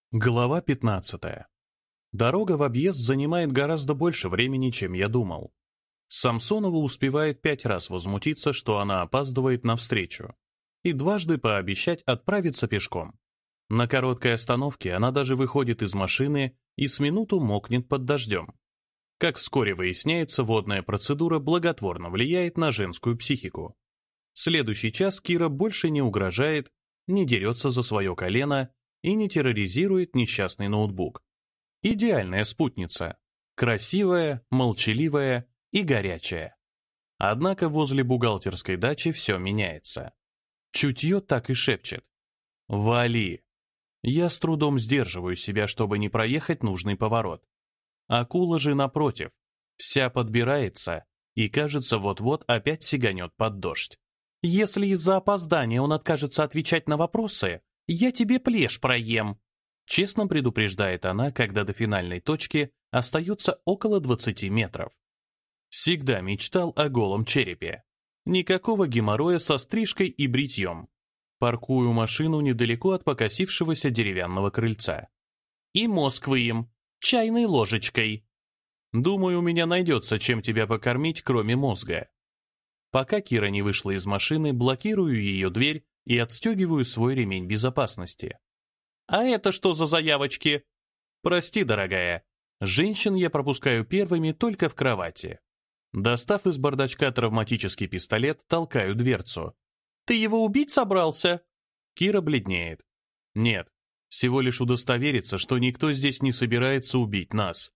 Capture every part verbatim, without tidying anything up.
Глава пятнадцатая. Дорога в объезд занимает гораздо больше времени, чем я думал. Самсонова успевает пять раз возмутиться, что она опаздывает на встречу, и дважды пообещать отправиться пешком. На короткой остановке она даже выходит из машины и с минуту мокнет под дождем. Как вскоре выясняется, водная процедура благотворно влияет на женскую психику. Следующий час Кира больше не угрожает, не дерется за свое колено и не терроризирует несчастный ноутбук. Идеальная спутница. Красивая, молчаливая и горячая. Однако возле бухгалтерской дачи все меняется. Чутье так и шепчет: «Вали!». Я с трудом сдерживаю себя, чтобы не проехать нужный поворот. Акула же, напротив, вся подбирается и, кажется, вот-вот опять сиганет под дождь. «Если из-за опоздания он откажется отвечать на вопросы, я тебе плешь проем», честно предупреждает она, когда до финальной точки остается около двадцати метров. Всегда мечтал о голом черепе. Никакого геморроя со стрижкой и бритьем. Паркую машину недалеко от покосившегося деревянного крыльца. «И мозг выем, чайной ложечкой». Думаю, у меня найдется, чем тебя покормить, кроме мозга. Пока Кира не вышла из машины, блокирую ее дверь и отстегиваю свой ремень безопасности. «А это что за заявочки?» «Прости, дорогая, женщин я пропускаю первыми только в кровати». Достав из бардачка травматический пистолет, толкаю дверцу. «Ты его убить собрался?» Кира бледнеет. «Нет, всего лишь удостовериться, что никто здесь не собирается убить нас».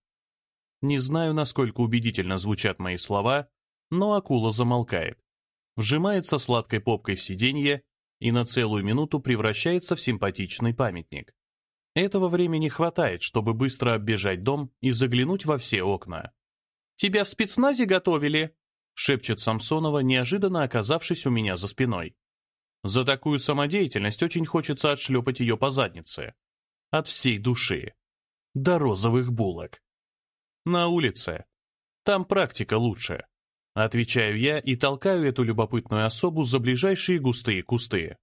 Не знаю, насколько убедительно звучат мои слова, но акула замолкает. Вжимается сладкой попкой в сиденье и на целую минуту превращается в симпатичный памятник. Этого времени хватает, чтобы быстро оббежать дом и заглянуть во все окна. «Тебя в спецназе готовили?» — шепчет Самсонова, неожиданно оказавшись у меня за спиной. За такую самодеятельность очень хочется отшлепать ее по заднице. От всей души. До розовых булок. «На улице. Там практика лучше», — отвечаю я и толкаю эту любопытную особу за ближайшие густые кусты.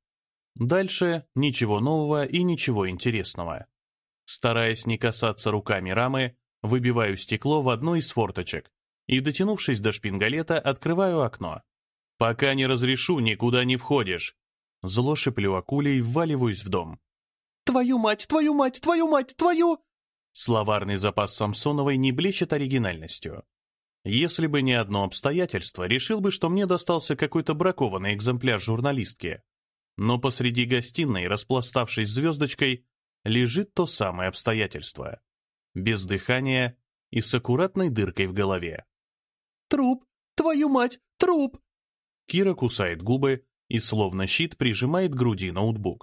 Дальше ничего нового и ничего интересного. Стараясь не касаться руками рамы, выбиваю стекло в одной из форточек и, дотянувшись до шпингалета, открываю окно. «Пока не разрешу, никуда не входишь». Зло шиплю акуле и вваливаюсь в дом. «Твою мать, твою мать, твою мать, твою...» Словарный запас Самсоновой не блещет оригинальностью. Если бы не одно обстоятельство, решил бы, что мне достался какой-то бракованный экземпляр журналистки. Но посреди гостиной, распластавшись звездочкой, лежит то самое обстоятельство. Без дыхания и с аккуратной дыркой в голове. «Труп! Твою мать, труп!» Кира кусает губы и, словно щит, прижимает к груди ноутбук.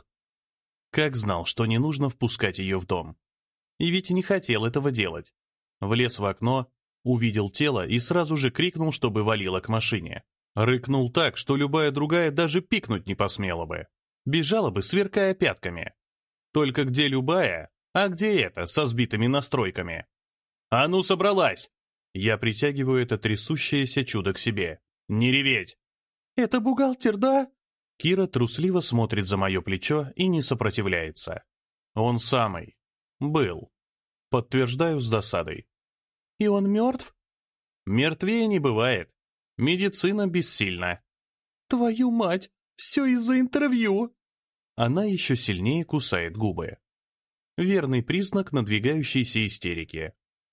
Как знал, что не нужно впускать ее в дом. И ведь не хотел этого делать. Влез в окно, увидел тело и сразу же крикнул, чтобы валило к машине. Рыкнул так, что любая другая даже пикнуть не посмела бы. Бежала бы, сверкая пятками. Только где любая, а где эта, со сбитыми настройками? «А ну, собралась!» Я притягиваю это трясущееся чудо к себе. «Не реветь!» «Это бухгалтер, да?» Кира трусливо смотрит за мое плечо и не сопротивляется. «Он самый. Был». Подтверждаю с досадой. «И он мертв?» «Мертвее не бывает. Медицина бессильна». «Твою мать! Все из-за интервью!» Она еще сильнее кусает губы. Верный признак надвигающейся истерики.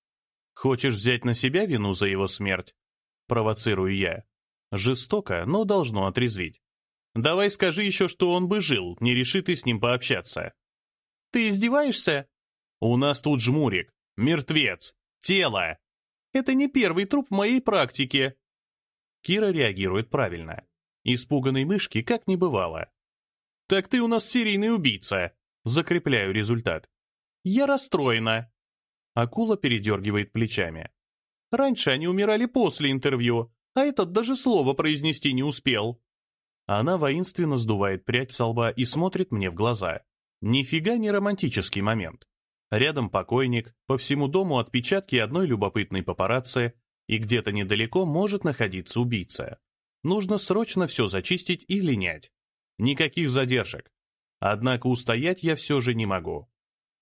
«Хочешь взять на себя вину за его смерть?» Провоцирую я. Жестоко, но должно отрезвить. «Давай скажи еще, что он бы жил, не реши ты с ним пообщаться». «Ты издеваешься?» «У нас тут жмурик. Мертвец. Тело». «Это не первый труп в моей практике». Кира реагирует правильно. Испуганной мышки как не бывало. «Так ты у нас серийный убийца». Закрепляю результат. «Я расстроена». Акула передергивает плечами. «Раньше они умирали после интервью, а этот даже слова произнести не успел». Она воинственно сдувает прядь со лба и смотрит мне в глаза. Нифига не романтический момент. Рядом покойник, по всему дому отпечатки одной любопытной папарацци, и где-то недалеко может находиться убийца. Нужно срочно все зачистить и линять. Никаких задержек. Однако устоять я все же не могу.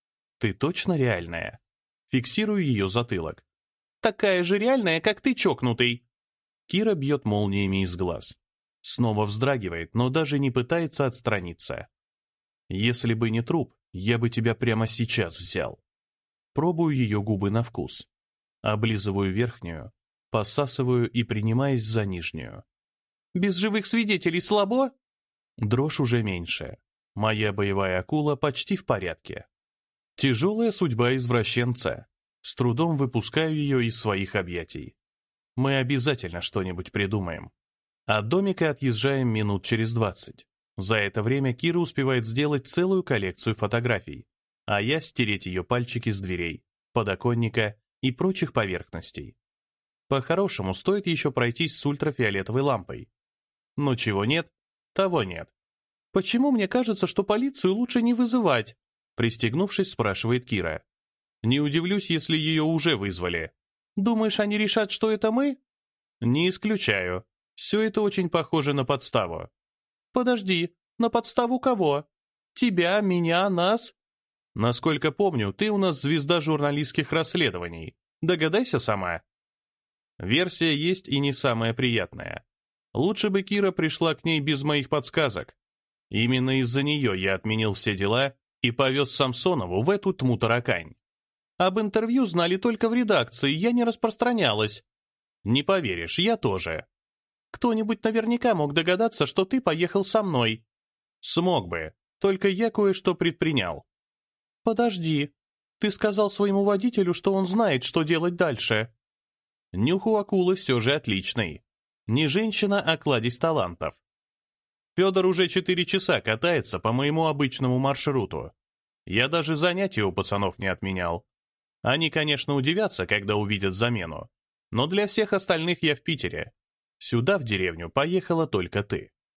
Ты точно реальная? Фиксирую ее затылок. Такая же реальная, как ты, чокнутый. Кира бьет молниями из глаз. Снова вздрагивает, но даже не пытается отстраниться. Если бы не труп, я бы тебя прямо сейчас взял. Пробую ее губы на вкус. Облизываю верхнюю, посасываю и принимаюсь за нижнюю. Без живых свидетелей слабо? Дрожь уже меньше. Моя боевая акула почти в порядке. Тяжелая судьба извращенца. С трудом выпускаю ее из своих объятий. Мы обязательно что-нибудь придумаем. От домика отъезжаем минут через двадцать. За это время Кира успевает сделать целую коллекцию фотографий, а я стереть ее пальчики с дверей, подоконника и прочих поверхностей. По-хорошему, стоит еще пройтись с ультрафиолетовой лампой. Но чего нет, того нет. «Почему мне кажется, что полицию лучше не вызывать?» Пристегнувшись, спрашивает Кира. «Не удивлюсь, если ее уже вызвали». «Думаешь, они решат, что это мы?» «Не исключаю. Все это очень похоже на подставу». «Подожди, на подставу кого? Тебя, меня, нас?» «Насколько помню, ты у нас звезда журналистских расследований. Догадайся сама». Версия есть и не самая приятная. Лучше бы Кира пришла к ней без моих подсказок. Именно из-за нее я отменил все дела и повез Самсонову в эту тьму-таракань. Об интервью знали только в редакции, я не распространялась. Не поверишь, я тоже. Кто-нибудь наверняка мог догадаться, что ты поехал со мной. Смог бы, только я кое-что предпринял. Подожди, ты сказал своему водителю, что он знает, что делать дальше. Нюх у акулы все же отличный. Не женщина, а кладезь талантов. Федор уже четыре часа катается по моему обычному маршруту. Я даже занятия у пацанов не отменял. Они, конечно, удивятся, когда увидят замену. Но для всех остальных я в Питере. Сюда, в деревню, поехала только ты.